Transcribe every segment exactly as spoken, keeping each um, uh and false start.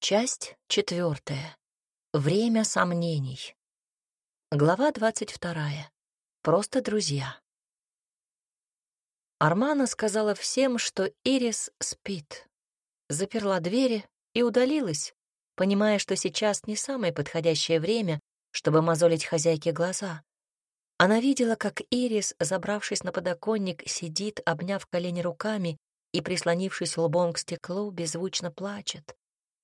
Часть четвертая. Время сомнений. Глава двадцать вторая. Просто друзья. Армана сказала всем, что Ирис спит. Заперла двери и удалилась, понимая, что сейчас не самое подходящее время, чтобы мозолить хозяйке глаза. Она видела, как Ирис, забравшись на подоконник, сидит, обняв колени руками и, прислонившись лбом к стеклу, беззвучно плачет.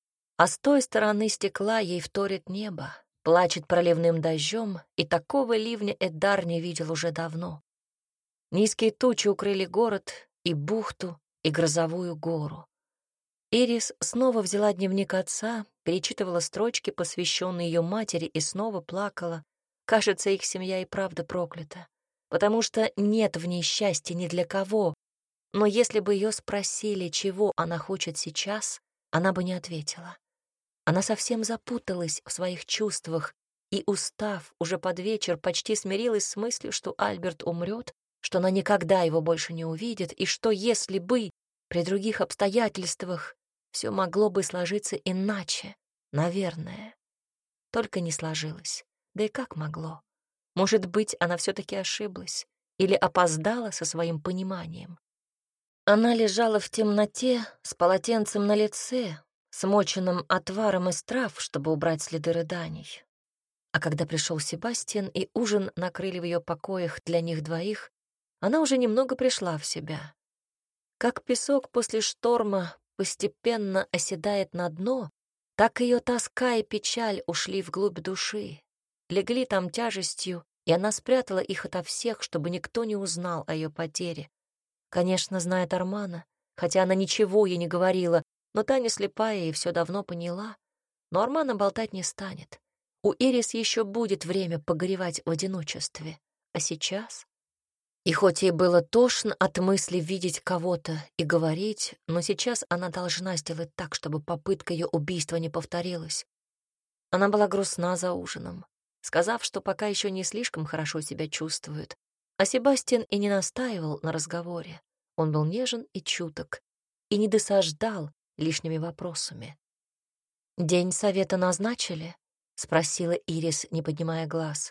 А с той стороны стекла ей вторит небо, плачет проливным дождем, и такого ливня Эддар не видел уже давно. Низкие тучи укрыли город, и бухту, и грозовую гору. Ирис снова взяла дневник отца, перечитывала строчки, посвященные ее матери, и снова плакала. Кажется, их семья и правда проклята, потому что нет в ней счастья ни для кого. Но если бы ее спросили, чего она хочет сейчас, она бы не ответила. Она совсем запуталась в своих чувствах и, устав, уже под вечер почти смирилась с мыслью, что Альберт умрет, что она никогда его больше не увидит, и что если бы при других обстоятельствах все могло бы сложиться иначе, наверное. Только не сложилось. Да и как могло? Может быть, она все-таки ошиблась или опоздала со своим пониманием. Она лежала в темноте с полотенцем на лице, смоченным отваром из трав, чтобы убрать следы рыданий. А когда пришел Себастьян и ужин накрыли в ее покоях для них двоих, она уже немного пришла в себя. Как песок после шторма постепенно оседает на дно, так ее тоска и печаль ушли вглубь души, легли там тяжестью, и она спрятала их ото всех, чтобы никто не узнал о ее потере. Конечно, знает Армана, хотя она ничего ей не говорила, но та не слепая и все давно поняла. Но Армана болтать не станет. У Ирис еще будет время погоревать в одиночестве. А сейчас? И хоть ей было тошно от мысли видеть кого-то и говорить, но сейчас она должна сделать так, чтобы попытка ее убийства не повторилась. Она была грустна за ужином, сказав, что пока еще не слишком хорошо себя чувствует. А Себастьян и не настаивал на разговоре. Он был нежен и чуток, и не досаждал лишними вопросами. «День совета назначили?» — спросила Ирис, не поднимая глаз.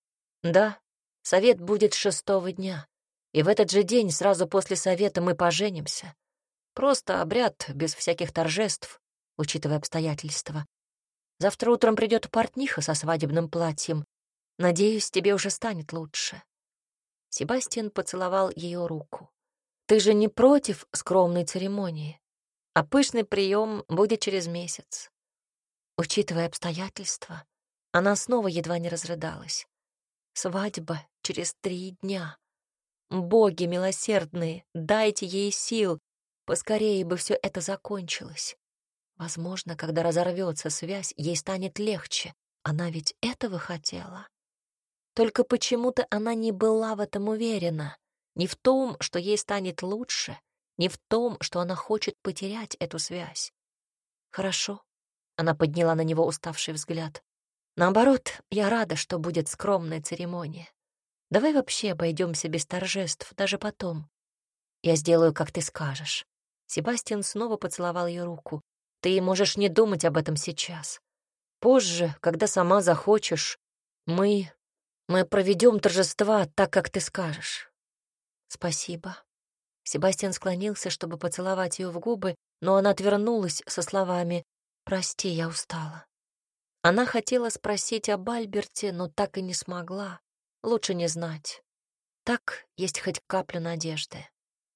«Да, совет будет шестого дня, и в этот же день, сразу после совета, мы поженимся. Просто обряд, без всяких торжеств, учитывая обстоятельства. Завтра утром придет портниха со свадебным платьем. Надеюсь, тебе уже станет лучше». Себастьян поцеловал ее руку. «Ты же не против скромной церемонии? А пышный прием будет через месяц». Учитывая обстоятельства, она снова едва не разрыдалась. Свадьба через три дня. Боги милосердные, дайте ей сил. Поскорее бы все это закончилось. Возможно, когда разорвется связь, ей станет легче. Она ведь этого хотела. Только почему-то она не была в этом уверена. Не в том, что ей станет лучше, не в том, что она хочет потерять эту связь. Хорошо. Она подняла на него уставший взгляд. Наоборот, я рада, что будет скромная церемония. Давай вообще обойдемся без торжеств, даже потом. Я сделаю, как ты скажешь. Себастьян снова поцеловал ее руку. Ты можешь не думать об этом сейчас. Позже, когда сама захочешь, мы... мы проведем торжества так, как ты скажешь. Спасибо. Себастьян склонился, чтобы поцеловать ее в губы, но она отвернулась со словами «Прости, я устала». Она хотела спросить об Альберте, но так и не смогла. Лучше не знать. Так есть хоть капля надежды.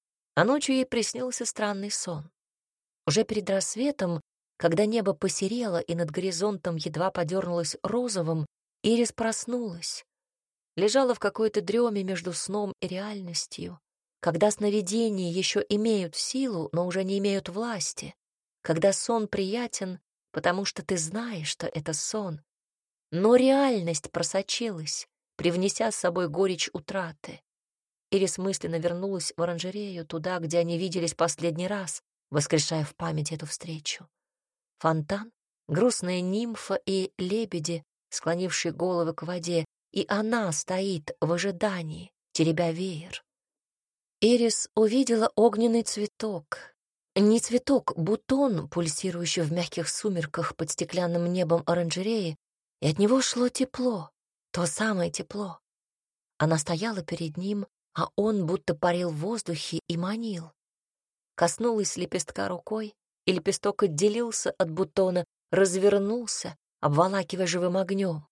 А ночью ей приснился странный сон. Уже перед рассветом, когда небо посерело и над горизонтом едва подернулось розовым, Ирис проснулась. Лежала в какой-то дреме между сном и реальностью, когда сновидения еще имеют силу, но уже не имеют власти, когда сон приятен, потому что ты знаешь, что это сон. Но реальность просочилась, привнеся с собой горечь утраты. Ирис мысленно вернулась в оранжерею, туда, где они виделись последний раз, воскрешая в памяти эту встречу. Фонтан, грустная нимфа и лебеди, склонившие головы к воде, и она стоит в ожидании, теребя веер. Ирис увидела огненный цветок. Не цветок, бутон, пульсирующий в мягких сумерках под стеклянным небом оранжереи, и от него шло тепло, то самое тепло. Она стояла перед ним, а он будто парил в воздухе и манил. Коснулась лепестка рукой, и лепесток отделился от бутона, развернулся, обволакивая живым огнем.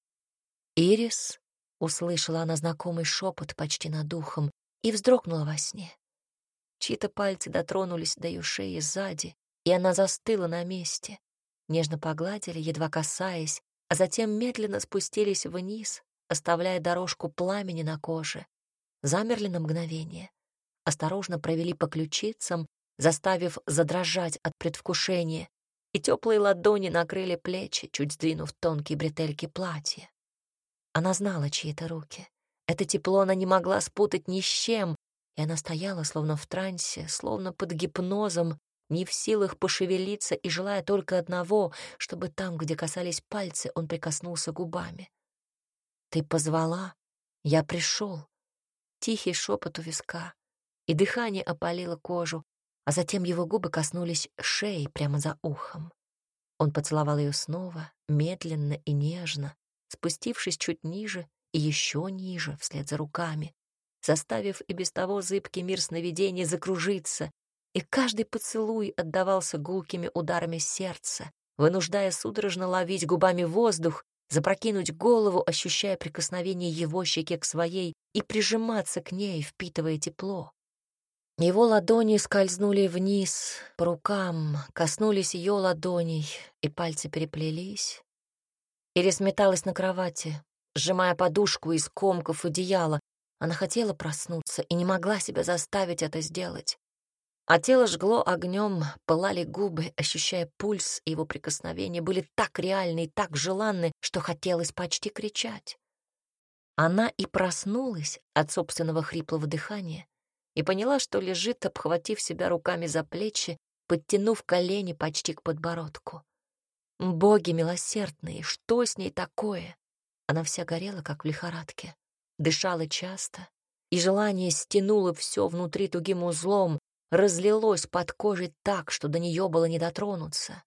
«Ирис», — услышала она знакомый шепот почти над ухом, и вздрогнула во сне. Чьи-то пальцы дотронулись до ее шеи сзади, и она застыла на месте. Нежно погладили, едва касаясь, а затем медленно спустились вниз, оставляя дорожку пламени на коже. Замерли на мгновение, осторожно провели по ключицам, заставив задрожать от предвкушения, и теплые ладони накрыли плечи, чуть сдвинув тонкие бретельки платья. Она знала чьи-то руки. Это тепло она не могла спутать ни с чем, и она стояла, словно в трансе, словно под гипнозом, не в силах пошевелиться и желая только одного, чтобы там, где касались пальцы, он прикоснулся губами. «Ты позвала, я пришел». Тихий шепот у виска, и дыхание опалило кожу, а затем его губы коснулись шеи прямо за ухом. Он поцеловал ее снова, медленно и нежно, спустившись чуть ниже и еще ниже, вслед за руками, заставив и без того зыбкий мир сновидений закружиться, и каждый поцелуй отдавался гулкими ударами сердца, вынуждая судорожно ловить губами воздух, запрокинуть голову, ощущая прикосновение его щеки к своей, и прижиматься к ней, впитывая тепло. Его ладони скользнули вниз, по рукам, коснулись ее ладоней, и пальцы переплелись. Ирис металась на кровати, сжимая подушку из комков одеяла. Она хотела проснуться и не могла себя заставить это сделать. А тело жгло огнем, пылали губы, ощущая пульс, и его прикосновения были так реальны и так желанны, что хотелось почти кричать. Она и проснулась от собственного хриплого дыхания и поняла, что лежит, обхватив себя руками за плечи, подтянув колени почти к подбородку. Боги милосердные, что с ней такое? Она вся горела, как в лихорадке, дышала часто, и желание стянуло все внутри тугим узлом, разлилось под кожей так, что до нее было не дотронуться.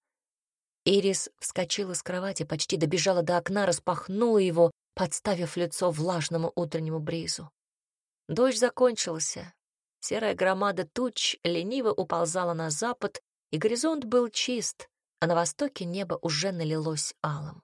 Ирис вскочила с кровати, почти добежала до окна, распахнула его, подставив лицо влажному утреннему бризу. Дождь закончился. Серая громада туч лениво уползала на запад, и горизонт был чист, а на востоке небо уже налилось алым.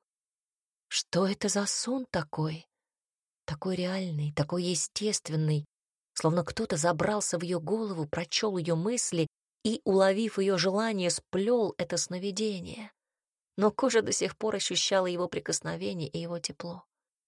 Что это за сон такой? Такой реальный, такой естественный, словно кто-то забрался в ее голову, прочел ее мысли и, уловив ее желание, сплел это сновидение. Но кожа до сих пор ощущала его прикосновение и его тепло.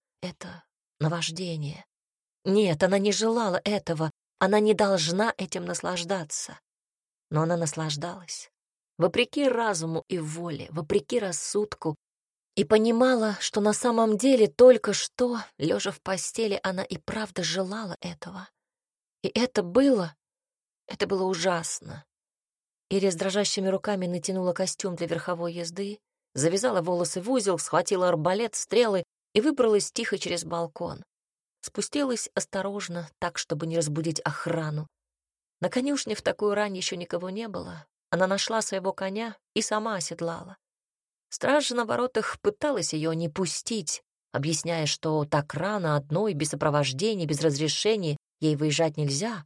Это наваждение. Нет, она не желала этого, она не должна этим наслаждаться. Но она наслаждалась. Вопреки разуму и воле, вопреки рассудку, и понимала, что на самом деле только что, лежа в постели, она и правда желала этого. И это было... это было ужасно. Ирис дрожащими руками натянула костюм для верховой езды, завязала волосы в узел, схватила арбалет, стрелы и выбралась тихо через балкон. Спустилась осторожно, так, чтобы не разбудить охрану. На конюшне в такую рань еще никого не было. Она нашла своего коня и сама оседлала. Стража на воротах пыталась ее не пустить, объясняя, что так рано одной, без сопровождения, без разрешения, ей выезжать нельзя.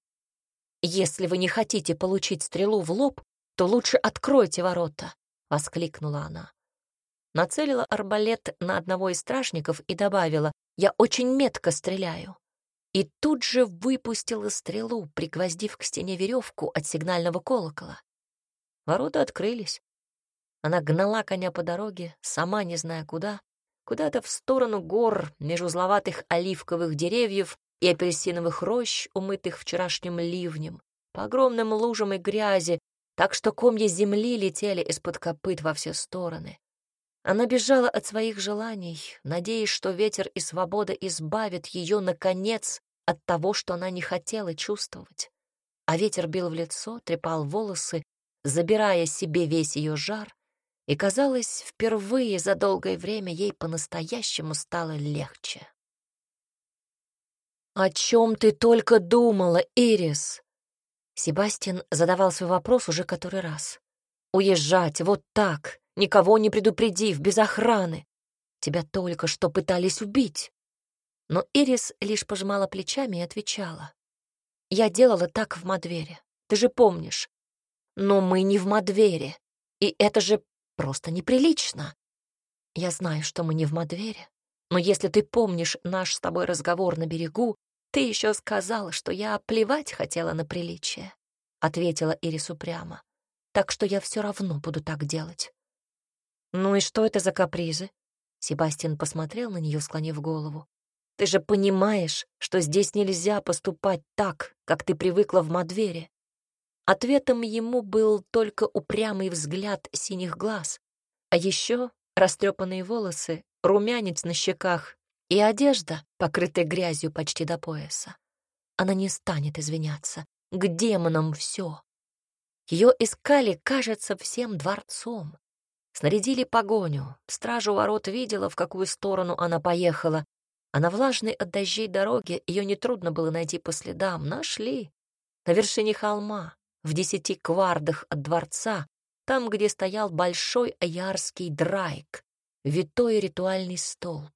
«Если вы не хотите получить стрелу в лоб, то лучше откройте ворота», — воскликнула она. Нацелила арбалет на одного из стражников и добавила: «Я очень метко стреляю». И тут же выпустила стрелу, пригвоздив к стене веревку от сигнального колокола. Ворота открылись. Она гнала коня по дороге, сама не зная куда, куда-то в сторону гор, между узловатых оливковых деревьев и апельсиновых рощ, умытых вчерашним ливнем, по огромным лужам и грязи, так что комья земли летели из-под копыт во все стороны. Она бежала от своих желаний, надеясь, что ветер и свобода избавят ее, наконец, от того, что она не хотела чувствовать. А ветер бил в лицо, трепал волосы, забирая себе весь ее жар, и, казалось, впервые за долгое время ей по-настоящему стало легче. «О чем ты только думала, Ирис?» Себастьян задавал свой вопрос уже который раз. «Уезжать вот так, никого не предупредив, без охраны. Тебя только что пытались убить». Но Ирис лишь пожимала плечами и отвечала. «Я делала так в Мадвере, ты же помнишь. Но мы не в Мадвере, и это же просто неприлично. Я знаю, что мы не в Мадвере, но если ты помнишь наш с тобой разговор на берегу, ты еще сказала, что я плевать хотела на приличие», — ответила Ирис упрямо. «Так что я все равно буду так делать». «Ну и что это за капризы?» Себастьян посмотрел на нее, склонив голову. «Ты же понимаешь, что здесь нельзя поступать так, как ты привыкла в Мадвере». Ответом ему был только упрямый взгляд синих глаз, а еще растрепанные волосы, румянец на щеках и одежда, покрытая грязью почти до пояса. Она не станет извиняться. К демонам все. Ее искали, кажется, всем дворцом. Снарядили погоню. Стража у ворот видела, в какую сторону она поехала, а на влажной от дождей дороге ее нетрудно было найти по следам. Нашли. На вершине холма, в десяти квардах от дворца, там, где стоял большой аярский драйк, витой ритуальный столб.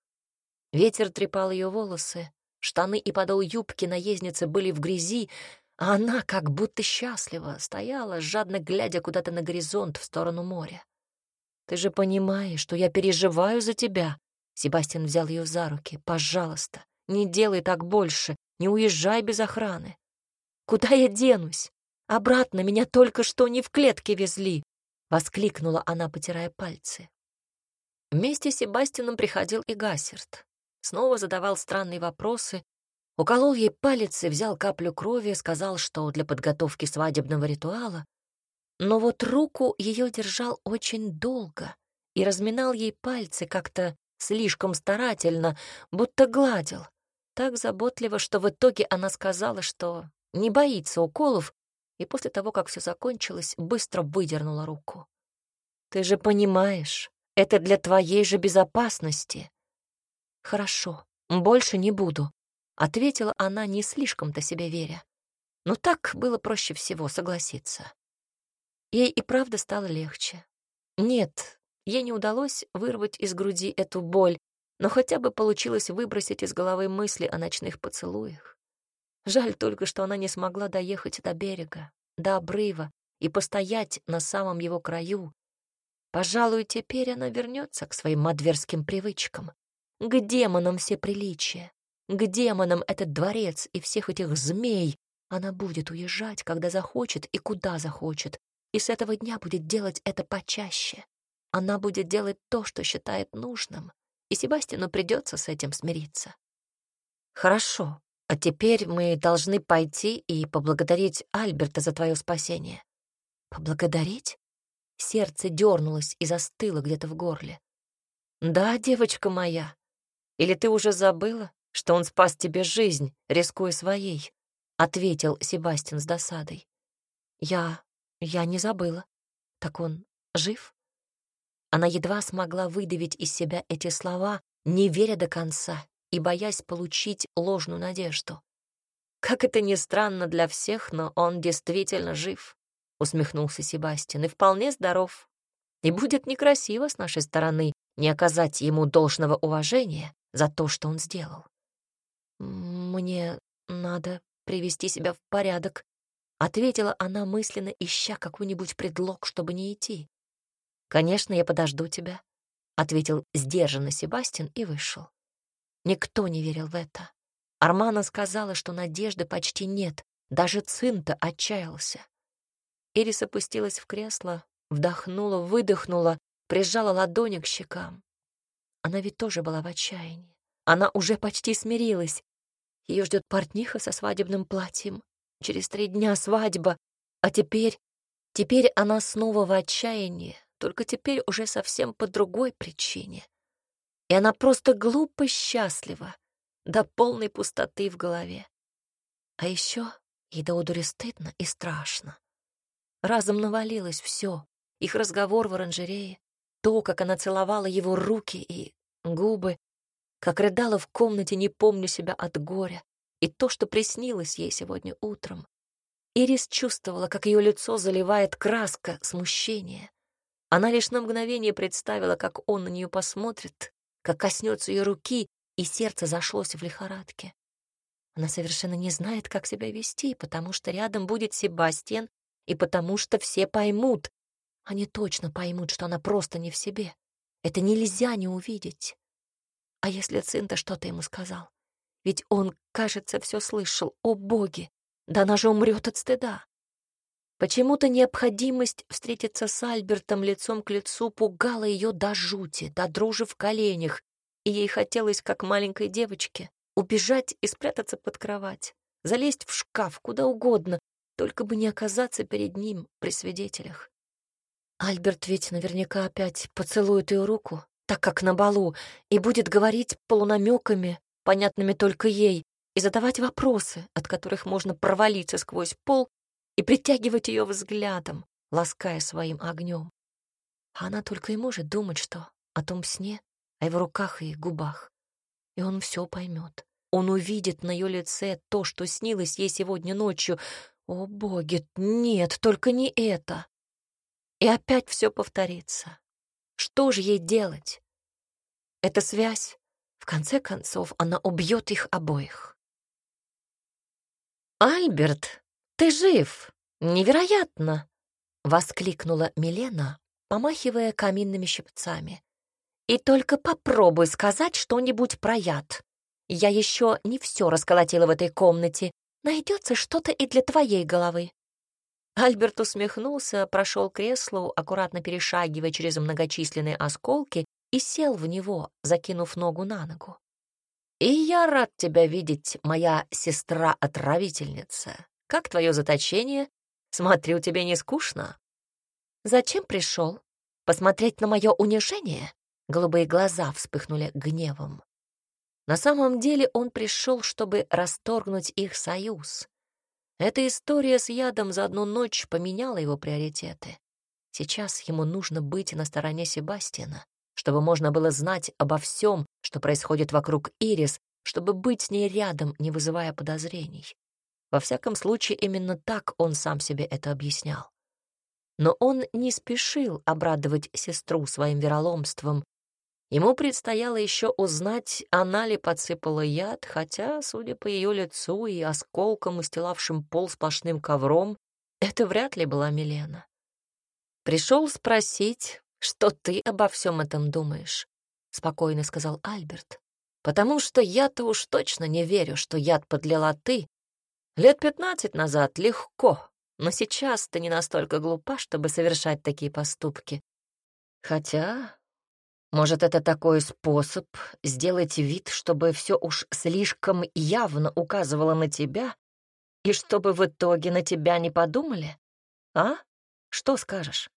Ветер трепал ее волосы, штаны и подол юбки наездницы были в грязи, а она, как будто счастлива, стояла, жадно глядя куда-то на горизонт в сторону моря. «Ты же понимаешь, что я переживаю за тебя», — Себастьян взял ее за руки. «Пожалуйста, не делай так больше, не уезжай без охраны». «Куда я денусь? Обратно меня только что не в клетке везли», — воскликнула она, потирая пальцы. Вместе с Себастьяном приходил и Гассерт. Снова задавал странные вопросы, уколол ей палец и взял каплю крови, сказал, что для подготовки свадебного ритуала. Но вот руку ее держал очень долго и разминал ей пальцы как-то слишком старательно, будто гладил. Так заботливо, что в итоге она сказала, что не боится уколов, и после того, как все закончилось, быстро выдернула руку. «Ты же понимаешь, это для твоей же безопасности». «Хорошо, больше не буду», — ответила она, не слишком-то себе веря. Но так было проще всего согласиться. Ей и правда стало легче. Нет, ей не удалось вырвать из груди эту боль, но хотя бы получилось выбросить из головы мысли о ночных поцелуях. Жаль только, что она не смогла доехать до берега, до обрыва и постоять на самом его краю. Пожалуй, теперь она вернется к своим мадверским привычкам. К демонам все приличия, к демонам этот дворец и всех этих змей. Она будет уезжать, когда захочет и куда захочет, и с этого дня будет делать это почаще. Она будет делать то, что считает нужным, и Себастьяну придется с этим смириться. «Хорошо, а теперь мы должны пойти и поблагодарить Альберта за твое спасение». «Поблагодарить?» Сердце дернулось и застыло где-то в горле. «Да, девочка моя. Или ты уже забыла, что он спас тебе жизнь, рискуя своей?» — ответил Себастьян с досадой. «Я... я не забыла. Так он жив?» Она едва смогла выдавить из себя эти слова, не веря до конца и боясь получить ложную надежду. «Как это ни странно для всех, но он действительно жив», — усмехнулся Себастьян, — «и вполне здоров. И будет некрасиво с нашей стороны не оказать ему должного уважения за то, что он сделал». «Мне надо привести себя в порядок», — ответила она мысленно, ища какой-нибудь предлог, чтобы не идти. «Конечно, я подожду тебя», — ответил сдержанно Себастьян и вышел. Никто не верил в это. Армана сказала, что надежды почти нет, даже Цинта отчаялся. Ирис опустилась в кресло, вдохнула, выдохнула, прижала ладони к щекам. Она ведь тоже была в отчаянии. Она уже почти смирилась. Ее ждет портниха со свадебным платьем. Через три дня свадьба. А теперь... Теперь она снова в отчаянии, только теперь уже совсем по другой причине. И она просто глупо счастлива, до полной пустоты в голове. А еще ей до одури стыдно и страшно. Разом навалилось все: их разговор в оранжерее, то, как она целовала его руки и губы, как рыдала в комнате, не помню себя от горя, и то, что приснилось ей сегодня утром. Ирис чувствовала, как ее лицо заливает краска смущения. Она лишь на мгновение представила, как он на нее посмотрит, как коснется ее руки, и сердце зашлось в лихорадке. Она совершенно не знает, как себя вести, потому что рядом будет Себастьян, и потому что все поймут. Они точно поймут, что она просто не в себе. Это нельзя не увидеть. А если Цинта что-то ему сказал? Ведь он, кажется, все слышал. О, боги! Да она же умрет от стыда. Почему-то необходимость встретиться с Альбертом лицом к лицу пугала ее до жути, до дрожи в коленях, и ей хотелось, как маленькой девочке, убежать и спрятаться под кровать, залезть в шкаф, куда угодно, только бы не оказаться перед ним при свидетелях. Альберт ведь наверняка опять поцелует ее руку, так как на балу, и будет говорить полунамеками, понятными только ей, и задавать вопросы, от которых можно провалиться сквозь пол и притягивать ее взглядом, лаская своим огнем. А она только и может думать, что о том сне, о его руках и губах. И он все поймет. Он увидит на ее лице то, что снилось ей сегодня ночью. О, боги, нет, только не это. И опять все повторится. Что же ей делать? Эта связь, в конце концов, она убьет их обоих. «Альберт, ты жив! Невероятно!» — воскликнула Милена, помахивая каминными щипцами. «И только попробуй сказать что-нибудь про яд. Я еще не все расколотила в этой комнате. Найдется что-то и для твоей головы». Альберт усмехнулся, прошел к креслу, аккуратно перешагивая через многочисленные осколки, и сел в него, закинув ногу на ногу. «И я рад тебя видеть, моя сестра-отравительница. Как твое заточение? Смотрю, тебе не скучно». «Зачем пришел? Посмотреть на мое унижение?» Голубые глаза вспыхнули гневом. На самом деле он пришел, чтобы расторгнуть их союз. Эта история с ядом за одну ночь поменяла его приоритеты. Сейчас ему нужно быть на стороне Себастьяна, чтобы можно было знать обо всем, что происходит вокруг Ирис, чтобы быть с ней рядом, не вызывая подозрений. Во всяком случае, именно так он сам себе это объяснял. Но он не спешил обрадовать сестру своим вероломством. Ему предстояло еще узнать, она ли подсыпала яд, хотя, судя по ее лицу и осколкам, устилавшим пол сплошным ковром, это вряд ли была Милена. «Пришел спросить, что ты обо всем этом думаешь», — спокойно сказал Альберт. «Потому что я-то уж точно не верю, что яд подлила ты. Лет пятнадцать назад легко, но сейчас ты не настолько глупа, чтобы совершать такие поступки. Хотя, может, это такой способ сделать вид, чтобы все уж слишком явно указывало на тебя, и чтобы в итоге на тебя не подумали? А? Что скажешь?»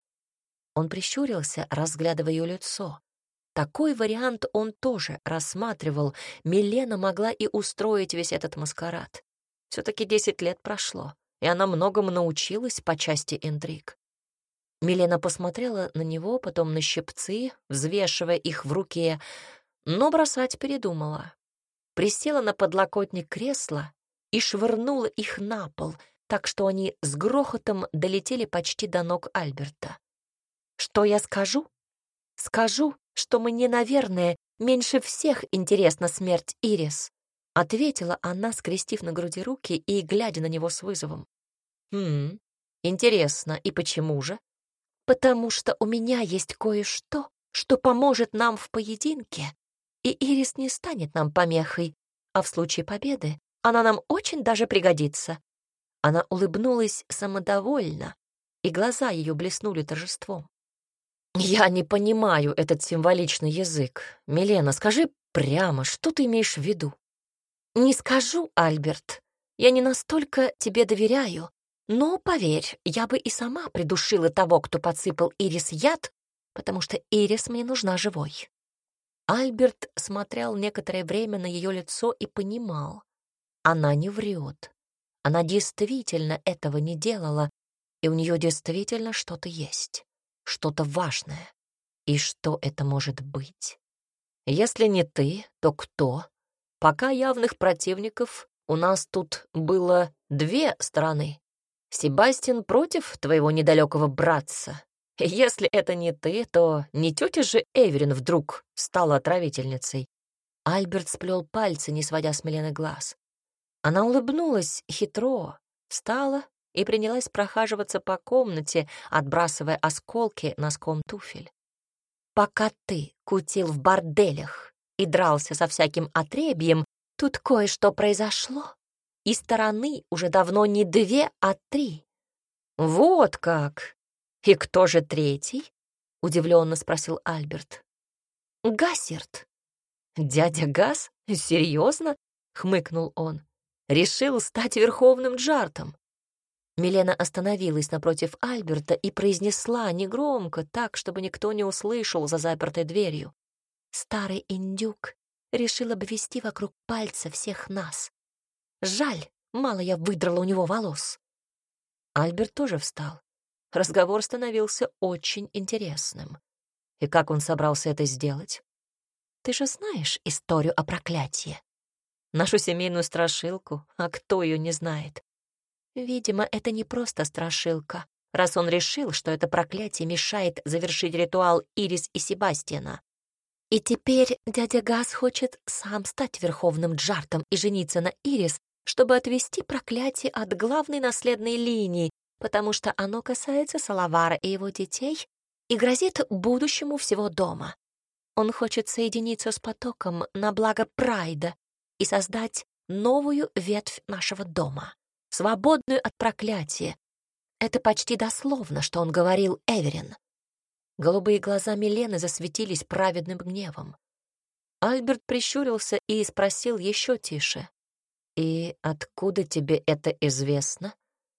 Он прищурился, разглядывая ее лицо. Такой вариант он тоже рассматривал. Милена могла и устроить весь этот маскарад. Все-таки десять лет прошло, и она многому научилась по части интриг. Милена посмотрела на него, потом на щипцы, взвешивая их в руке, но бросать передумала. Присела на подлокотник кресла и швырнула их на пол, так что они с грохотом долетели почти до ног Альберта. «Что я скажу? Скажу, что мне, наверное, меньше всех интересна смерть Ирис», — ответила она, скрестив на груди руки и глядя на него с вызовом. «Хм, интересно, и почему же?» «Потому что у меня есть кое-что, что поможет нам в поединке, и Ирис не станет нам помехой, а в случае победы она нам очень даже пригодится». Она улыбнулась самодовольно, и глаза ее блеснули торжеством. «Я не понимаю этот символичный язык. Милена, скажи прямо, что ты имеешь в виду?» «Не скажу, Альберт. Я не настолько тебе доверяю. Но, поверь, я бы и сама придушила того, кто подсыпал Ирис яд, потому что Ирис мне нужна живой». Альберт смотрел некоторое время на ее лицо и понимал. Она не врет. Она действительно этого не делала, и у нее действительно что-то есть. Что-то важное. И что это может быть? Если не ты, то кто? Пока явных противников у нас тут было две стороны. Себастьян против твоего недалекого братца. Если это не ты, то не тетя же Эверин вдруг стала отравительницей. Альберт сплел пальцы, не сводя с Милены глаз. Она улыбнулась хитро, встала и принялась прохаживаться по комнате, отбрасывая осколки носком туфель. «Пока ты кутил в борделях и дрался со всяким отребьем, тут кое-что произошло, и стороны уже давно не две, а три». «Вот как! И кто же третий?» — удивленно спросил Альберт. «Гассерт». «Дядя Гас? Серьезно?» — хмыкнул он. «Решил стать верховным джартом». Милена остановилась напротив Альберта и произнесла негромко, так, чтобы никто не услышал за запертой дверью. «Старый индюк решил обвести вокруг пальца всех нас. Жаль, мало я выдрала у него волос». Альберт тоже встал. Разговор становился очень интересным. И как он собрался это сделать? «Ты же знаешь историю о проклятии? Нашу семейную страшилку, а кто ее не знает? Видимо, это не просто страшилка, раз он решил, что это проклятие мешает завершить ритуал Ирис и Себастьяна. И теперь дядя Гас хочет сам стать верховным джартом и жениться на Ирис, чтобы отвести проклятие от главной наследной линии, потому что оно касается Салавара и его детей и грозит будущему всего дома. Он хочет соединиться с потоком на благо Прайда и создать новую ветвь нашего дома, свободную от проклятия. Это почти дословно, что он говорил Эверин. Голубые глаза Милены засветились праведным гневом. Альберт прищурился и спросил еще тише. «И откуда тебе это известно?»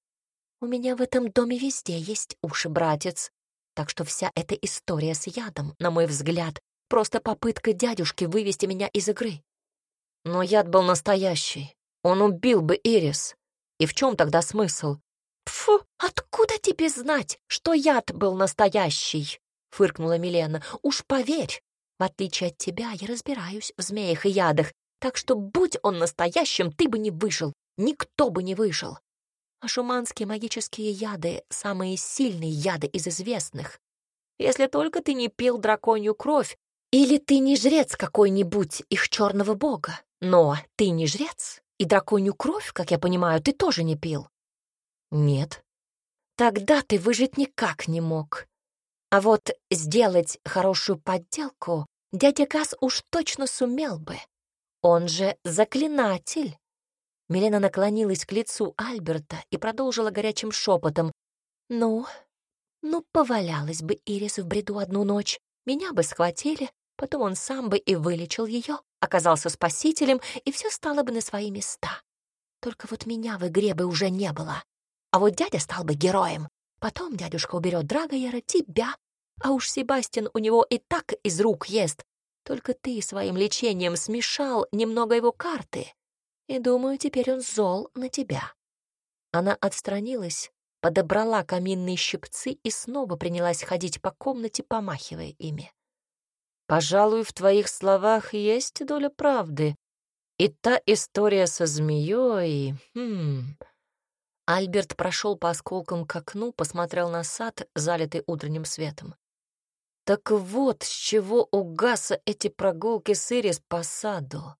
«У меня в этом доме везде есть уши, братец, так что вся эта история с ядом, на мой взгляд, просто попытка дядюшки вывести меня из игры». «Но яд был настоящий. Он убил бы Ирис. И в чем тогда смысл?» «Пфу, откуда тебе знать, что яд был настоящий?» — фыркнула Милена. «Уж поверь, в отличие от тебя, я разбираюсь в змеях и ядах, так что, будь он настоящим, ты бы не выжил, никто бы не выжил. А шуманские магические яды — самые сильные яды из известных. Если только ты не пил драконью кровь, или ты не жрец какой-нибудь их черного бога. Но ты не жрец, и драконью кровь, как я понимаю, ты тоже не пил». «Нет». «Тогда ты выжить никак не мог. А вот сделать хорошую подделку дядя Гас уж точно сумел бы. Он же заклинатель». Милена наклонилась к лицу Альберта и продолжила горячим шепотом. «Ну, ну, повалялась бы Ирис в бреду одну ночь, меня бы схватили, потом он сам бы и вылечил ее, оказался спасителем, и все стало бы на свои места. Только вот меня в игре бы уже не было. А вот дядя стал бы героем. Потом дядюшка уберет Драгояра, тебя, а уж Себастьян у него и так из рук ест. Только ты своим лечением смешал немного его карты, и, думаю, теперь он зол на тебя». Она отстранилась, подобрала каминные щипцы и снова принялась ходить по комнате, помахивая ими. «Пожалуй, в твоих словах есть доля правды. И та история со змеей... Хм...» Альберт прошел по осколкам к окну, посмотрел на сад, залитый утренним светом. «Так вот, с чего у Гаса эти прогулки с Ирис по саду?»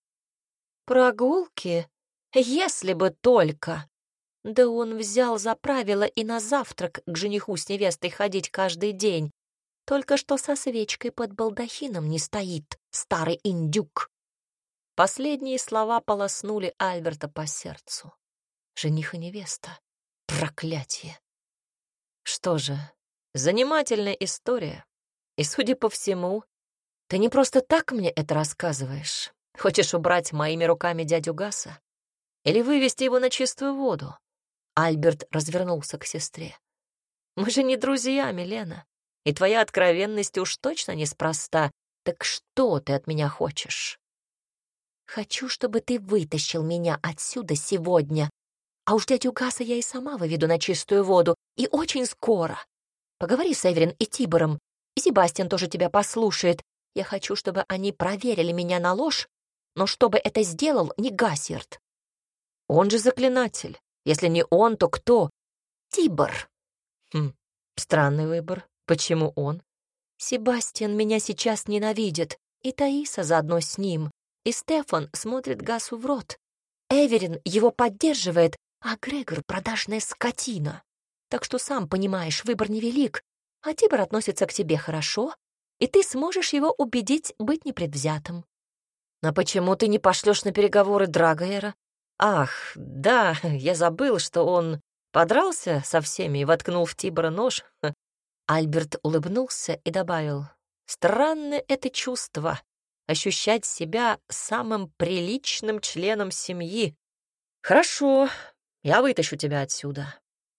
«Прогулки? Если бы только! Да он взял за правило и на завтрак к жениху с невестой ходить каждый день, только что со свечкой под балдахином не стоит, старый индюк». Последние слова полоснули Альберта по сердцу. Жених и невеста. Проклятие. Что же, занимательная история. И, судя по всему, ты не просто так мне это рассказываешь. Хочешь убрать моими руками дядю Гаса? Или вывести его на чистую воду?» Альберт развернулся к сестре. «Мы же не друзья, Милена, и твоя откровенность уж точно неспроста. Так что ты от меня хочешь?» «Хочу, чтобы ты вытащил меня отсюда сегодня. А уж дядю Гаса я и сама выведу на чистую воду, и очень скоро. Поговори с Эверин и Тибором, и Себастьян тоже тебя послушает. Я хочу, чтобы они проверили меня на ложь, но чтобы это сделал не Гассерт». «Он же заклинатель. Если не он, то кто? Тибор. Хм, странный выбор. Почему он? Себастьян меня сейчас ненавидит, и Таиса заодно с ним, и Стефан смотрит Гасу в рот. Эверин его поддерживает, а Грегор — продажная скотина. Так что, сам понимаешь, выбор невелик, а Тибор относится к тебе хорошо, и ты сможешь его убедить быть непредвзятым. А почему ты не пошлешь на переговоры Драгоэра? Ах, да, я забыл, что он подрался со всеми и воткнул в Тибора нож. Альберт улыбнулся и добавил: «Странное это чувство — ощущать себя самым приличным членом семьи. Хорошо, я вытащу тебя отсюда».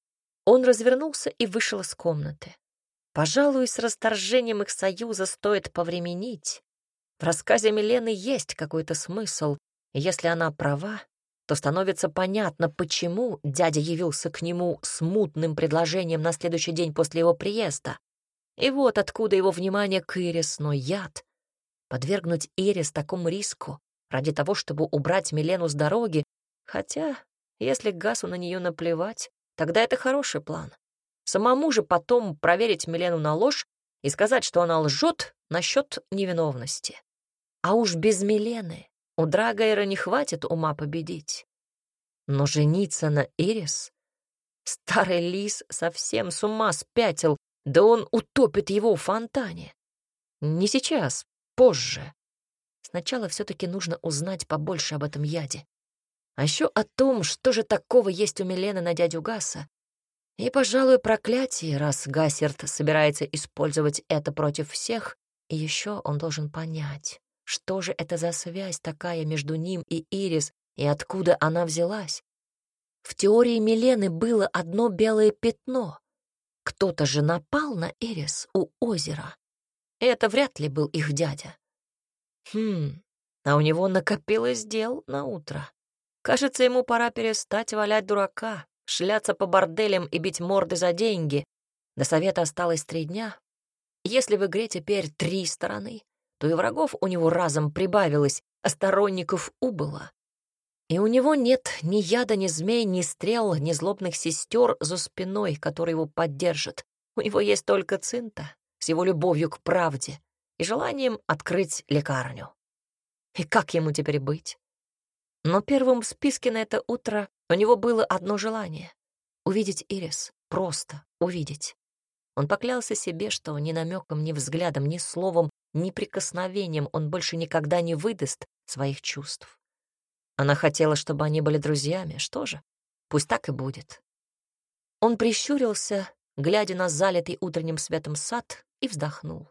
Он развернулся и вышел из комнаты. Пожалуй, с расторжением их союза стоит повременить. В рассказе Милены есть какой-то смысл, и если она права, то становится понятно, почему дядя явился к нему с мутным предложением на следующий день после его приезда. И вот откуда его внимание к Ирис, но яд. Подвергнуть Ирис такому риску ради того, чтобы убрать Милену с дороги, хотя, если Гасу на нее наплевать, тогда это хороший план. Самому же потом проверить Милену на ложь и сказать, что она лжет насчет невиновности. А уж без Милены у Драгоэра не хватит ума победить. Но жениться на Ирис? Старый лис совсем с ума спятил, да он утопит его в фонтане. Не сейчас, позже. Сначала все-таки нужно узнать побольше об этом яде. А еще о том, что же такого есть у Милены на дядю Гаса. И, пожалуй, проклятие, раз Гассерт собирается использовать это против всех, и еще он должен понять, что же это за связь такая между ним и Ирис, и откуда она взялась. В теории Милены было одно белое пятно. Кто-то же напал на Ирис у озера. И это вряд ли был их дядя. Хм, а у него накопилось дел на утро. Кажется, ему пора перестать валять дурака, шляться по борделям и бить морды за деньги. До совета осталось три дня. Если в игре теперь три стороны, то и врагов у него разом прибавилось, а сторонников убыло. И у него нет ни яда, ни змей, ни стрел, ни злобных сестер за спиной, которые его поддержат. У него есть только Цинта с его любовью к правде и желанием открыть лекарню. И как ему теперь быть? Но первым в списке на это утро у него было одно желание — увидеть Ирис, просто увидеть. Он поклялся себе, что ни намеком, ни взглядом, ни словом, ни прикосновением он больше никогда не выдаст своих чувств. Она хотела, чтобы они были друзьями, что же, пусть так и будет. Он прищурился, глядя на залитый утренним светом сад, и вздохнул.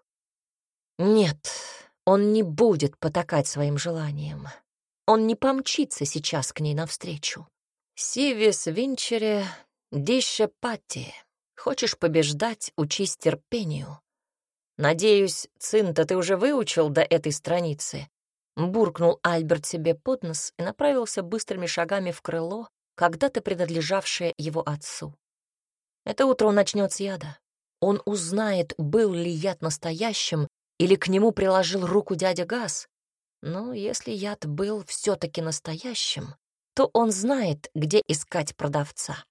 Нет, он не будет потакать своим желаниям. Он не помчится сейчас к ней навстречу. «Сивис винчере дище пати». Хочешь побеждать — учись терпению. Надеюсь, Цинта, ты уже выучил до этой страницы. Буркнул Альберт себе под нос и направился быстрыми шагами в крыло, когда-то принадлежавшее его отцу. Это утро он начнет с яда. Он узнает, был ли яд настоящим или к нему приложил руку дядя Гас. Но если яд был все-таки настоящим, то он знает, где искать продавца.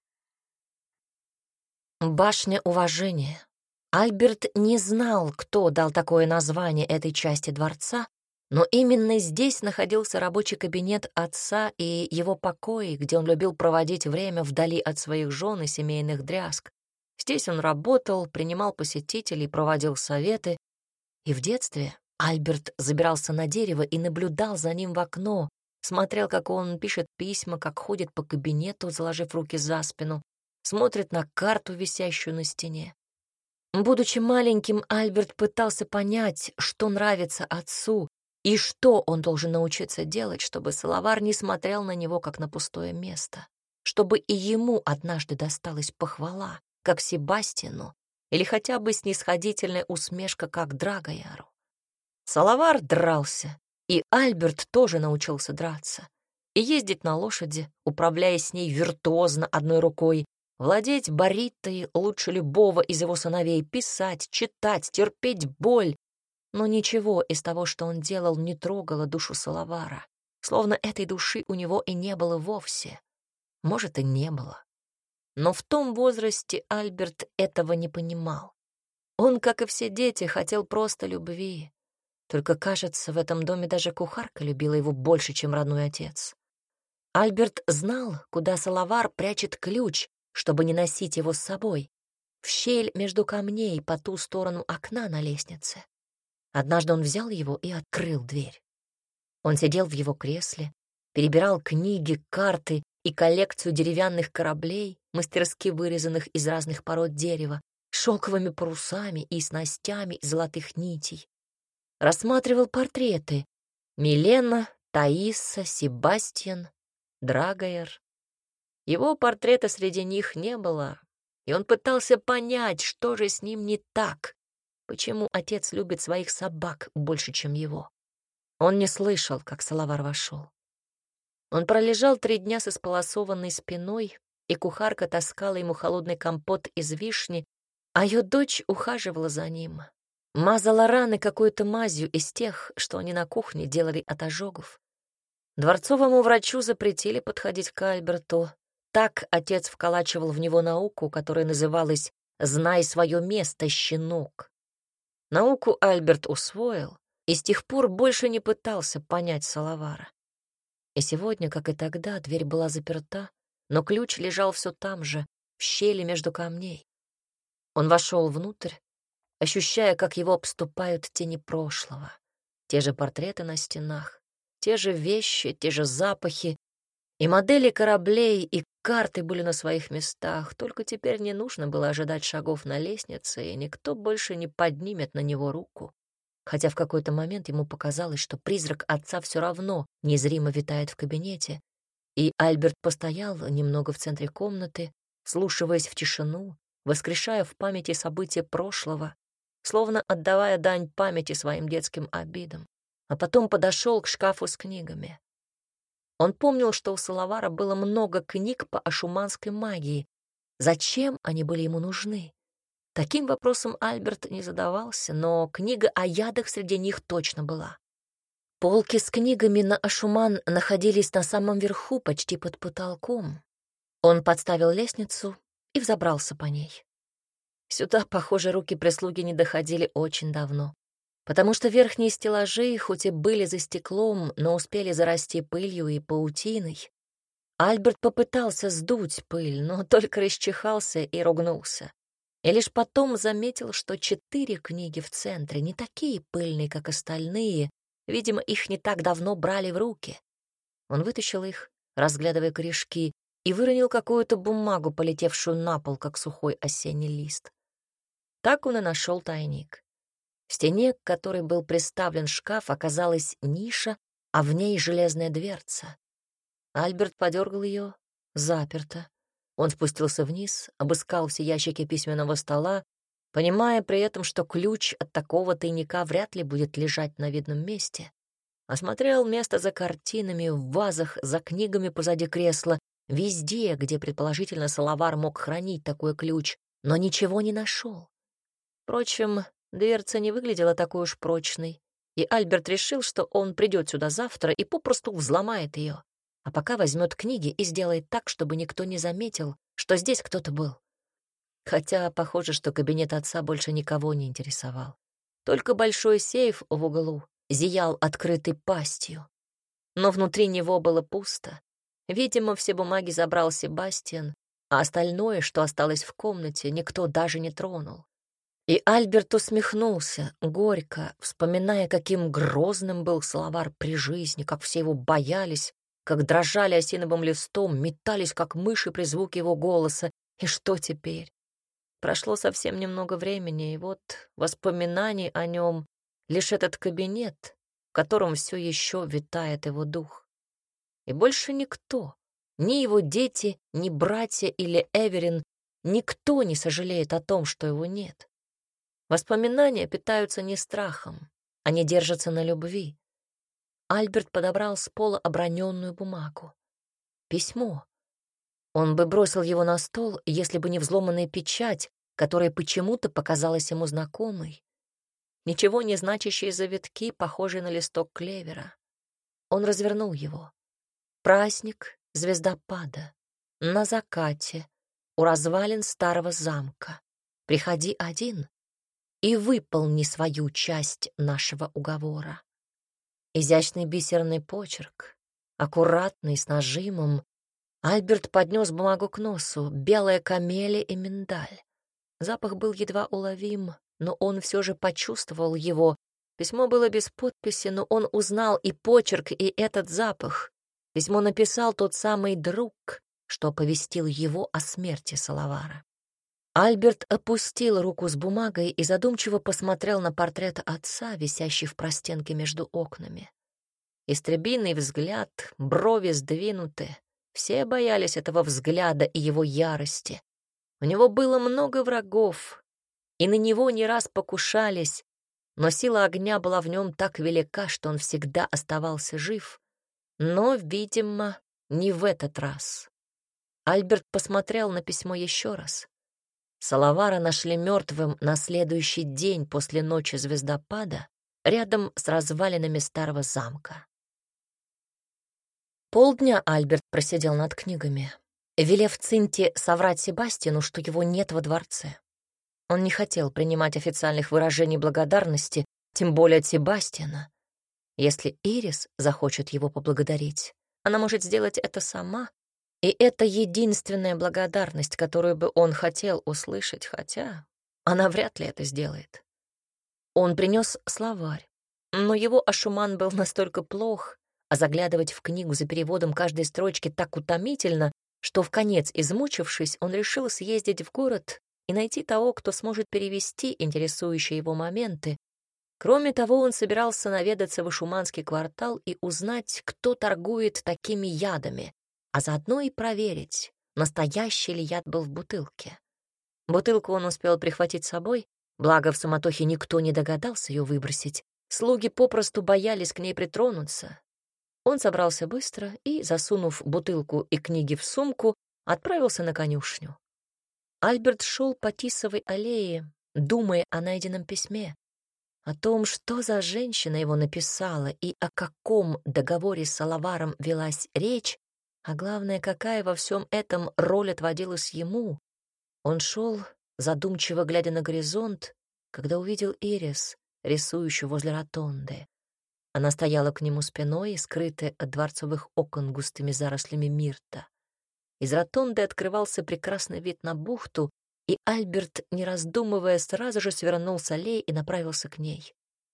Башня уважения. Альберт не знал, кто дал такое название этой части дворца, но именно здесь находился рабочий кабинет отца и его покои, где он любил проводить время вдали от своих жен и семейных дрязг. Здесь он работал, принимал посетителей, проводил советы. И в детстве Альберт забирался на дерево и наблюдал за ним в окно, смотрел, как он пишет письма, как ходит по кабинету, заложив руки за спину, смотрит на карту, висящую на стене. Будучи маленьким, Альберт пытался понять, что нравится отцу и что он должен научиться делать, чтобы Салавар не смотрел на него, как на пустое место, чтобы и ему однажды досталась похвала, как Себастьяну, или хотя бы снисходительная усмешка, как Драгояру. Салавар дрался, и Альберт тоже научился драться, и ездить на лошади, управляя с ней виртуозно одной рукой, владеть бариттой лучше любого из его сыновей, писать, читать, терпеть боль. Но ничего из того, что он делал, не трогало душу Салавара, словно этой души у него и не было вовсе. Может, и не было. Но в том возрасте Альберт этого не понимал. Он, как и все дети, хотел просто любви. Только, кажется, в этом доме даже кухарка любила его больше, чем родной отец. Альберт знал, куда Салавар прячет ключ, чтобы не носить его с собой, в щель между камней по ту сторону окна на лестнице. Однажды он взял его и открыл дверь. Он сидел в его кресле, перебирал книги, карты и коллекцию деревянных кораблей, мастерски вырезанных из разных пород дерева, шелковыми парусами и снастями из золотых нитей. Рассматривал портреты Милена, Таиса, Себастьян, Драгоер. Его портрета среди них не было, и он пытался понять, что же с ним не так, почему отец любит своих собак больше, чем его. Он не слышал, как Салавар вошел. Он пролежал три дня с исполосованной спиной, и кухарка таскала ему холодный компот из вишни, а ее дочь ухаживала за ним. Мазала раны какой-то мазью из тех, что они на кухне делали от ожогов. Дворцовому врачу запретили подходить к Альберту. Так отец вколачивал в него науку, которая называлась «Знай свое место, щенок». Науку Альберт усвоил и с тех пор больше не пытался понять Салавара. И сегодня, как и тогда, дверь была заперта, но ключ лежал все там же, в щели между камней. Он вошел внутрь, ощущая, как его обступают тени прошлого. Те же портреты на стенах, те же вещи, те же запахи. И модели кораблей, и карты были на своих местах, только теперь не нужно было ожидать шагов на лестнице, и никто больше не поднимет на него руку. Хотя в какой-то момент ему показалось, что призрак отца все равно незримо витает в кабинете, и Альберт постоял немного в центре комнаты, вслушиваясь в тишину, воскрешая в памяти события прошлого, словно отдавая дань памяти своим детским обидам, а потом подошел к шкафу с книгами. Он помнил, что у Салавара было много книг по ашуманской магии. Зачем они были ему нужны? Таким вопросом Альберт не задавался, но книга о ядах среди них точно была. Полки с книгами на ашуман находились на самом верху, почти под потолком. Он подставил лестницу и взобрался по ней. Сюда, похоже, руки прислуги не доходили очень давно, потому что верхние стеллажи, хоть и были за стеклом, но успели зарасти пылью и паутиной. Альберт попытался сдуть пыль, но только расчихался и ругнулся. И лишь потом заметил, что четыре книги в центре не такие пыльные, как остальные. Видимо, их не так давно брали в руки. Он вытащил их, разглядывая корешки, и выронил какую-то бумагу, полетевшую на пол, как сухой осенний лист. Так он и нашел тайник. В стене, к которой был приставлен шкаф, оказалась ниша, а в ней железная дверца. Альберт подергал ее, заперто. Он спустился вниз, обыскал все ящики письменного стола, понимая при этом, что ключ от такого тайника вряд ли будет лежать на видном месте. Осмотрел место за картинами, в вазах, за книгами позади кресла, везде, где, предположительно, Салавар мог хранить такой ключ, но ничего не нашел. Впрочем, дверца не выглядела такой уж прочной, и Альберт решил, что он придет сюда завтра и попросту взломает ее, а пока возьмет книги и сделает так, чтобы никто не заметил, что здесь кто-то был. Хотя похоже, что кабинет отца больше никого не интересовал. Только большой сейф в углу зиял открытой пастью. Но внутри него было пусто. Видимо, все бумаги забрал Себастьян, а остальное, что осталось в комнате, никто даже не тронул. И Альберт усмехнулся, горько, вспоминая, каким грозным был Салавар при жизни, как все его боялись, как дрожали осиновым листом, метались, как мыши при звуке его голоса. И что теперь? Прошло совсем немного времени, и вот воспоминаний о нем лишь этот кабинет, в котором все еще витает его дух. И больше никто, ни его дети, ни братья или Эверин, никто не сожалеет о том, что его нет. Воспоминания питаются не страхом, они держатся на любви. Альберт подобрал с пола оброненную бумагу. Письмо. Он бы бросил его на стол, если бы не взломанная печать, которая почему-то показалась ему знакомой. Ничего не значащие завитки, похожие на листок клевера. Он развернул его. Праздник звездопада. На закате. у развалин старого замка. Приходи один и выполни свою часть нашего уговора». Изящный бисерный почерк, аккуратный, с нажимом. Альберт поднес бумагу к носу, белая камелия и миндаль. Запах был едва уловим, но он все же почувствовал его. Письмо было без подписи, но он узнал и почерк, и этот запах. Письмо написал тот самый друг, что оповестил его о смерти Салавара. Альберт опустил руку с бумагой и задумчиво посмотрел на портрет отца, висящий в простенке между окнами. Истребиный взгляд, брови сдвинуты. Все боялись этого взгляда и его ярости. У него было много врагов, и на него не раз покушались, но сила огня была в нем так велика, что он всегда оставался жив. Но, видимо, не в этот раз. Альберт посмотрел на письмо еще раз. Салавара нашли мертвым на следующий день после ночи звездопада рядом с развалинами старого замка. Полдня Альберт просидел над книгами, велев Цинте соврать Себастьяну, что его нет во дворце. Он не хотел принимать официальных выражений благодарности, тем более от Себастьяна. Если Ирис захочет его поблагодарить, она может сделать это сама, и это единственная благодарность, которую бы он хотел услышать, хотя она вряд ли это сделает. Он принес словарь, но его ашуман был настолько плох, а заглядывать в книгу за переводом каждой строчки так утомительно, что, вконец измучившись, он решил съездить в город и найти того, кто сможет перевести интересующие его моменты. Кроме того, он собирался наведаться в ашуманский квартал и узнать, кто торгует такими ядами, а заодно и проверить, настоящий ли яд был в бутылке. Бутылку он успел прихватить с собой, благо в суматохе никто не догадался ее выбросить. Слуги попросту боялись к ней притронуться. Он собрался быстро и, засунув бутылку и книги в сумку, отправился на конюшню. Альберт шел по Тисовой аллее, думая о найденном письме, о том, что за женщина его написала и о каком договоре с Салаваром велась речь, а главное, какая во всем этом роль отводилась ему. Он шел, задумчиво глядя на горизонт, когда увидел Ирис, рисующую возле ротонды. Она стояла к нему спиной, скрытая от дворцовых окон густыми зарослями мирта. Из ротонды открывался прекрасный вид на бухту, и Альберт, не раздумывая, сразу же свернул с аллеи и направился к ней.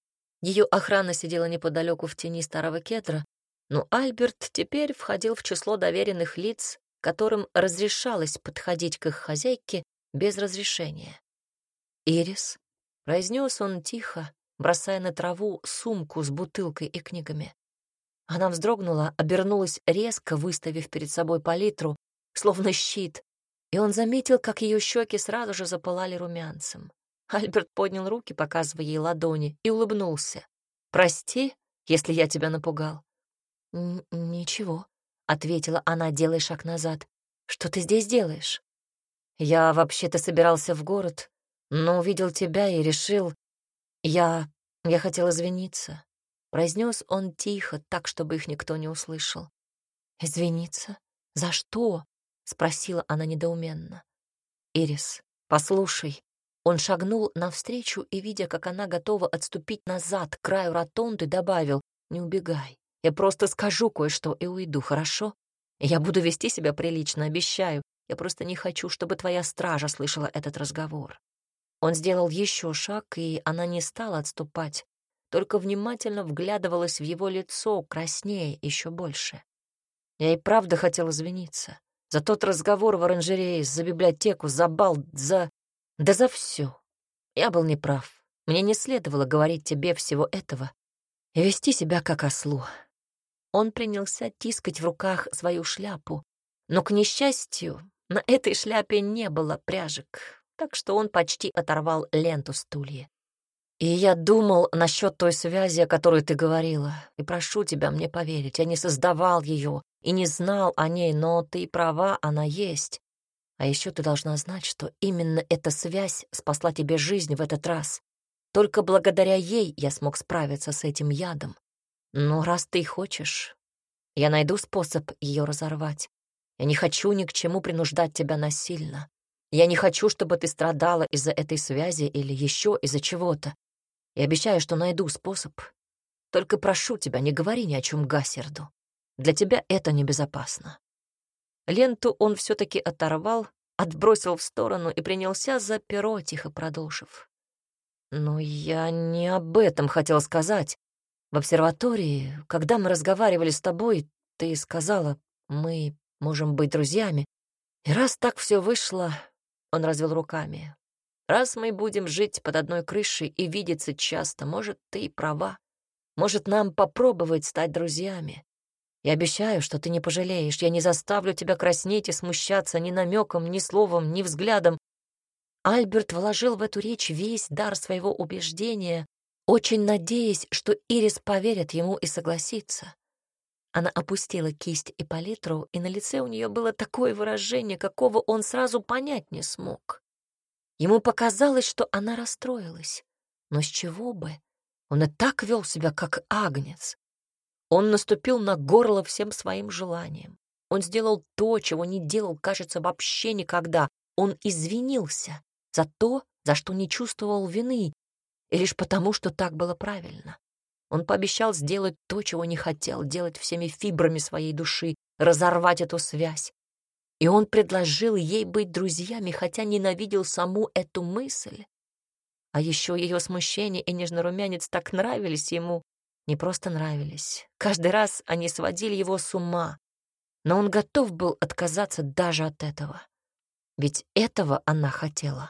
Ее охрана сидела неподалеку в тени старого кедра, но Альберт теперь входил в число доверенных лиц, которым разрешалось подходить к их хозяйке без разрешения. «Ирис», — произнес он тихо, бросая на траву сумку с бутылкой и книгами. Она вздрогнула, обернулась резко, выставив перед собой палитру, словно щит, и он заметил, как ее щеки сразу же запылали румянцем. Альберт поднял руки, показывая ей ладони, и улыбнулся. «Прости, если я тебя напугал». «Ничего», — ответила она, делая шаг назад. «Что ты здесь делаешь?» «Я вообще-то собирался в город, но увидел тебя и решил... Я... я хотел извиниться», — произнес он тихо, так, чтобы их никто не услышал. «Извиниться? За что?» — спросила она недоуменно. «Ирис, послушай». Он шагнул навстречу и, видя, как она готова отступить назад к краю ротонды, добавил: «Не убегай. Я просто скажу кое-что и уйду, хорошо? Я буду вести себя прилично, обещаю. Я просто не хочу, чтобы твоя стража слышала этот разговор». Он сделал еще шаг, и она не стала отступать, только внимательно вглядывалась в его лицо, краснее еще больше. «Я и правда хотел извиниться. За тот разговор в оранжерее, за библиотеку, за бал, за... да за все. Я был неправ. Мне не следовало говорить тебе всего этого и вести себя как ослу». Он принялся тискать в руках свою шляпу, но, к несчастью, на этой шляпе не было пряжек, так что он почти оторвал ленту стулья. «И я думал насчет той связи, о которой ты говорила, и прошу тебя мне поверить, я не создавал ее и не знал о ней, но ты права, она есть. А еще ты должна знать, что именно эта связь спасла тебе жизнь в этот раз. Только благодаря ей я смог справиться с этим ядом. Но раз ты хочешь, я найду способ ее разорвать. Я не хочу ни к чему принуждать тебя насильно. Я не хочу, чтобы ты страдала из-за этой связи или еще из-за чего-то. И обещаю, что найду способ. Только прошу тебя, не говори ни о чем Гассерду. Для тебя это небезопасно». Ленту он все-таки оторвал, отбросил в сторону и принялся за перо, тихо продолжив. «Но я не об этом хотел сказать. В обсерватории, когда мы разговаривали с тобой, ты сказала, мы можем быть друзьями. И раз так все вышло, он развел руками. Раз мы будем жить под одной крышей и видеться часто, может, ты и права. Может, нам попробовать стать друзьями. Я обещаю, что ты не пожалеешь. Я не заставлю тебя краснеть и смущаться ни намеком, ни словом, ни взглядом. Альберт вложил в эту речь весь дар своего убеждения, очень надеясь, что Ирис поверит ему и согласится. Она опустила кисть и палитру, и на лице у нее было такое выражение, какого он сразу понять не смог. Ему показалось, что она расстроилась. Но с чего бы? Он и так вел себя, как агнец. Он наступил на горло всем своим желанием. Он сделал то, чего не делал, кажется, вообще никогда. Он извинился за то, за что не чувствовал вины, и лишь потому, что так было правильно. Он пообещал сделать то, чего не хотел, делать всеми фибрами своей души, разорвать эту связь. И он предложил ей быть друзьями, хотя ненавидел саму эту мысль. А еще ее смущение и нежный румянец так нравились ему. Не просто нравились. Каждый раз они сводили его с ума. Но он готов был отказаться даже от этого. Ведь этого она хотела.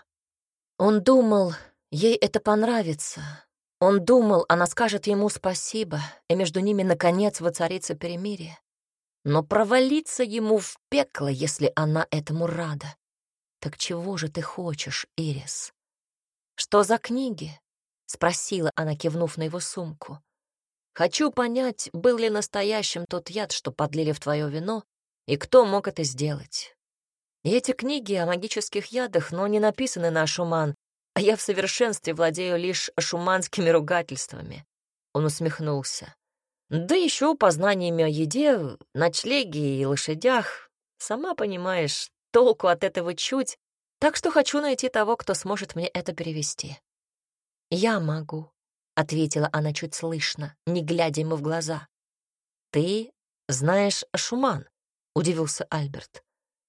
Он думал, ей это понравится. Он думал, она скажет ему спасибо, и между ними, наконец, воцарится перемирие. Но провалиться ему в пекло, если она этому рада. Так чего же ты хочешь, Ирис? «Что за книги?» — спросила она, кивнув на его сумку. «Хочу понять, был ли настоящим тот яд, что подлили в твое вино, и кто мог это сделать. И эти книги о магических ядах, но не написаны на ашуман, а я в совершенстве владею лишь ашуманскими ругательствами». Он усмехнулся. «Да еще познаниями о еде, ночлеге и лошадях. Сама понимаешь, толку от этого чуть, так что хочу найти того, кто сможет мне это перевести». «Я могу», — ответила она чуть слышно, не глядя ему в глаза. «Ты знаешь ашуман?» — удивился Альберт.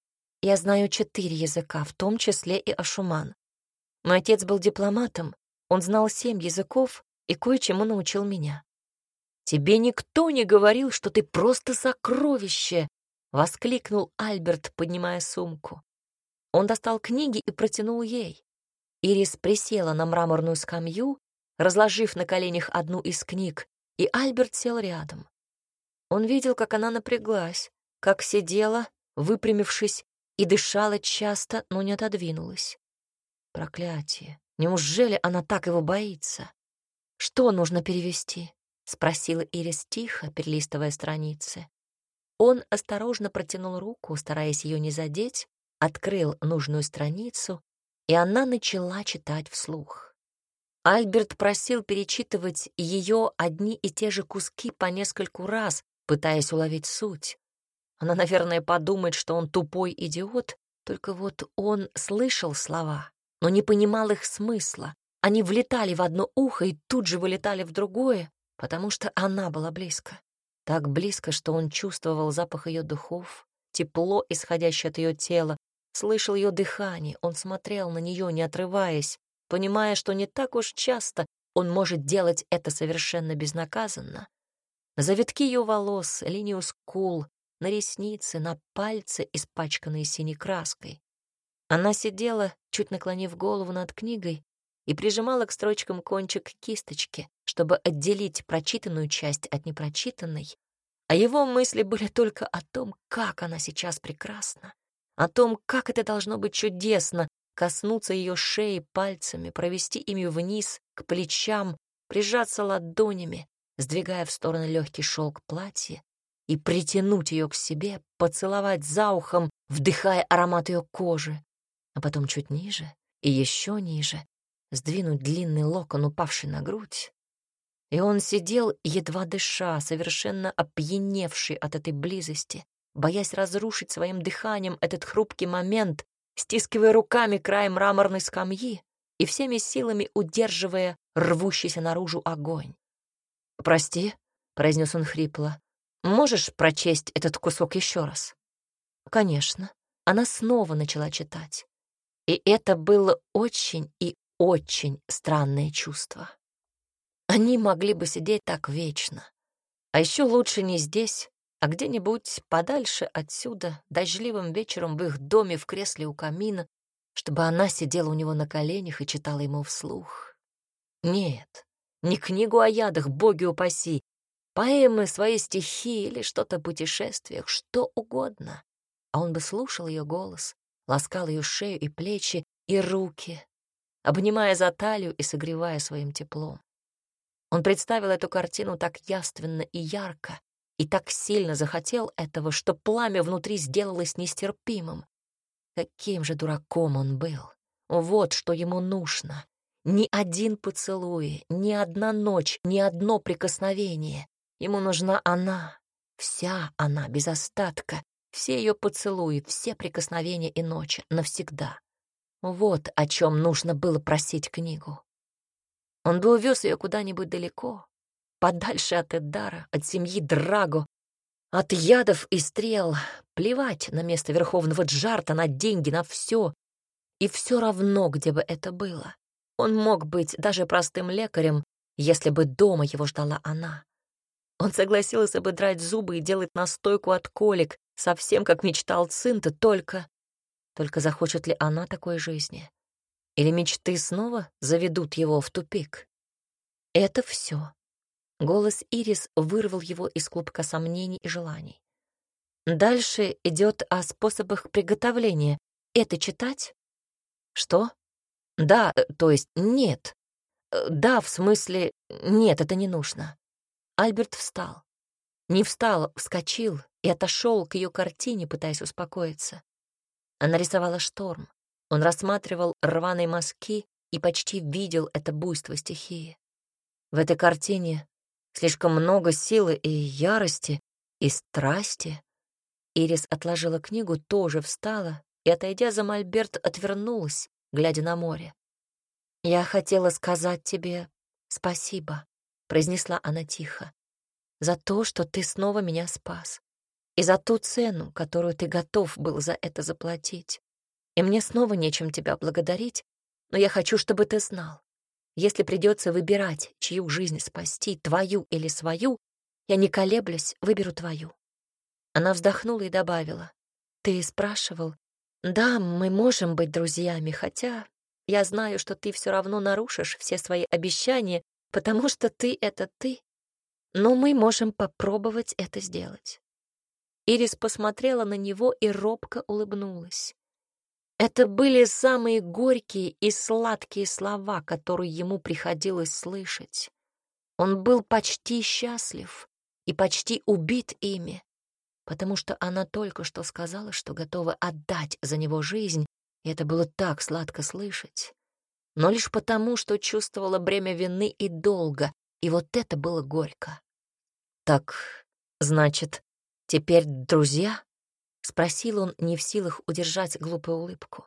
«Я знаю четыре языка, в том числе и ашуман. Мой отец был дипломатом, он знал семь языков и кое-чему научил меня». «Тебе никто не говорил, что ты просто сокровище!» — воскликнул Альберт, поднимая сумку. Он достал книги и протянул ей. Ирис присела на мраморную скамью, разложив на коленях одну из книг, и Альберт сел рядом. Он видел, как она напряглась, как сидела, выпрямившись, и дышала часто, но не отодвинулась. Проклятие! Неужели она так его боится? «Что нужно перевести?» — спросила Ирис тихо, перелистывая страницы. Он осторожно протянул руку, стараясь ее не задеть, открыл нужную страницу, и она начала читать вслух. Альберт просил перечитывать ее одни и те же куски по нескольку раз, пытаясь уловить суть. Она, наверное, подумает, что он тупой идиот, только вот он слышал слова, но не понимал их смысла. Они влетали в одно ухо и тут же вылетали в другое, потому что она была близко. Так близко, что он чувствовал запах ее духов, тепло, исходящее от ее тела, слышал ее дыхание, он смотрел на нее, не отрываясь, понимая, что не так уж часто он может делать это совершенно безнаказанно. На завитки ее волос, линию скул, на ресницы, на пальцы, испачканные синей краской. Она сидела, чуть наклонив голову над книгой, и прижимала к строчкам кончик кисточки, чтобы отделить прочитанную часть от непрочитанной, а его мысли были только о том, как она сейчас прекрасна, о том, как это должно быть чудесно коснуться ее шеи пальцами, провести ими вниз, к плечам, прижаться ладонями, сдвигая в сторону легкий шелк платья, и притянуть ее к себе, поцеловать за ухом, вдыхая аромат ее кожи, а потом чуть ниже и еще ниже, сдвинуть длинный локон, упавший на грудь. И он сидел, едва дыша, совершенно опьяневший от этой близости, боясь разрушить своим дыханием этот хрупкий момент, стискивая руками край мраморной скамьи и всеми силами удерживая рвущийся наружу огонь. «Прости», — произнес он хрипло, — «можешь прочесть этот кусок еще раз?» Конечно, она снова начала читать. И это было очень и очень странное чувство. Они могли бы сидеть так вечно. А еще лучше не здесь, а где-нибудь подальше отсюда, дождливым вечером в их доме в кресле у камина, чтобы она сидела у него на коленях и читала ему вслух. Нет, не книгу о ядах, боги упаси, поэмы, свои стихи или что-то о путешествиях, что угодно. А он бы слушал ее голос, ласкал ее шею и плечи, и руки, обнимая за талию и согревая своим теплом. Он представил эту картину так явственно и ярко, и так сильно захотел этого, что пламя внутри сделалось нестерпимым. Каким же дураком он был! Вот что ему нужно. Ни один поцелуй, ни одна ночь, ни одно прикосновение. Ему нужна она, вся она, без остатка, все ее поцелуи, все прикосновения и ночи, навсегда. Вот о чем нужно было просить книгу. Он бы увез ее куда-нибудь далеко, подальше от Эддара, от семьи Драго, от ядов и стрел, плевать на место Верховного Джарта, на деньги, на все. И все равно, где бы это было. Он мог быть даже простым лекарем, если бы дома его ждала она. Он согласился бы драть зубы и делать настойку от колик, совсем как мечтал Цинта, только... Только захочет ли она такой жизни? Или мечты снова заведут его в тупик? Это все. Голос Ирис вырвал его из клубка сомнений и желаний. Дальше идет о способах приготовления. Это читать? Что? Да, э, то есть нет. Э, Да, в смысле, нет, это не нужно. Альберт встал. Не встал, вскочил и отошел к ее картине, пытаясь успокоиться. Она рисовала шторм. Он рассматривал рваные мазки и почти видел это буйство стихии. В этой картине слишком много силы и ярости, и страсти. Ирис отложила книгу, тоже встала и, отойдя за мольберт, отвернулась, глядя на море. «Я хотела сказать тебе спасибо», — произнесла она тихо, «за то, что ты снова меня спас, и за ту цену, которую ты готов был за это заплатить. И мне снова нечем тебя благодарить, но я хочу, чтобы ты знал, если придется выбирать, чью жизнь спасти, твою или свою, я не колеблясь, выберу твою». Она вздохнула и добавила, «Ты спрашивал, да, мы можем быть друзьями, хотя я знаю, что ты все равно нарушишь все свои обещания, потому что ты — это ты, но мы можем попробовать это сделать». Ирис посмотрела на него и робко улыбнулась. Это были самые горькие и сладкие слова, которые ему приходилось слышать. Он был почти счастлив и почти убит ими, потому что она только что сказала, что готова отдать за него жизнь, и это было так сладко слышать, но лишь потому, что чувствовала бремя вины и долга, и вот это было горько. «Так, значит, теперь друзья?» — спросил он, не в силах удержать глупую улыбку.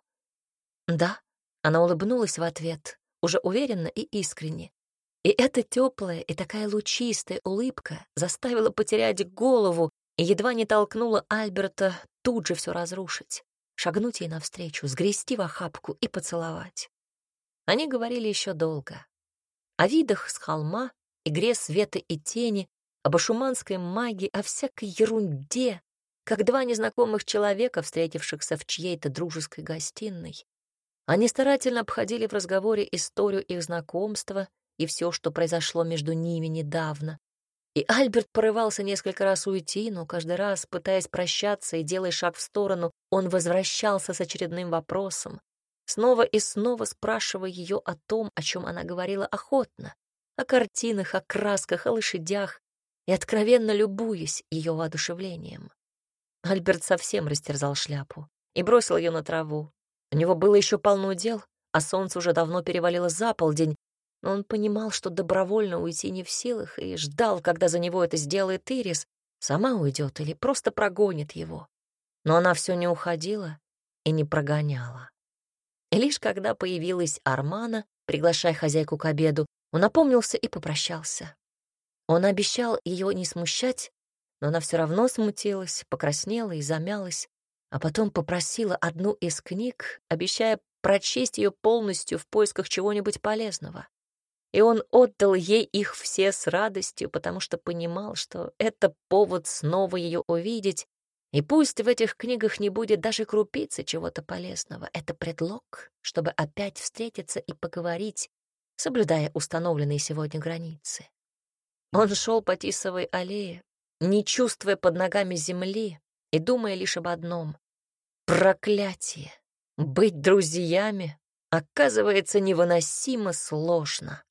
«Да», — она улыбнулась в ответ, уже уверенно и искренне. И эта теплая и такая лучистая улыбка заставила потерять голову и едва не толкнула Альберта тут же все разрушить, шагнуть ей навстречу, сгрести в охапку и поцеловать. Они говорили еще долго. О видах с холма, игре света и тени, об ашуманской магии, о всякой ерунде, как два незнакомых человека, встретившихся в чьей-то дружеской гостиной. Они старательно обходили в разговоре историю их знакомства и все, что произошло между ними недавно. И Альберт порывался несколько раз уйти, но каждый раз, пытаясь прощаться и делая шаг в сторону, он возвращался с очередным вопросом, снова и снова спрашивая ее о том, о чем она говорила охотно, о картинах, о красках, о лошадях, и откровенно любуясь ее воодушевлением. Альберт совсем растерзал шляпу и бросил ее на траву. У него было еще полно дел, а солнце уже давно перевалило за полдень, но он понимал, что добровольно уйти не в силах, и ждал, когда за него это сделает Ирис, сама уйдет или просто прогонит его. Но она все не уходила, и не прогоняла. И лишь когда появилась Армана, приглашая хозяйку к обеду, он опомнился и попрощался. Он обещал ее не смущать, но она все равно смутилась, покраснела и замялась, а потом попросила одну из книг, обещая прочесть ее полностью в поисках чего-нибудь полезного. И он отдал ей их все с радостью, потому что понимал, что это повод снова ее увидеть, и пусть в этих книгах не будет даже крупицы чего-то полезного, это предлог, чтобы опять встретиться и поговорить, соблюдая установленные сегодня границы. Он шел по Тисовой аллее, не чувствуя под ногами земли и думая лишь об одном — проклятие! Быть друзьями оказывается невыносимо сложно.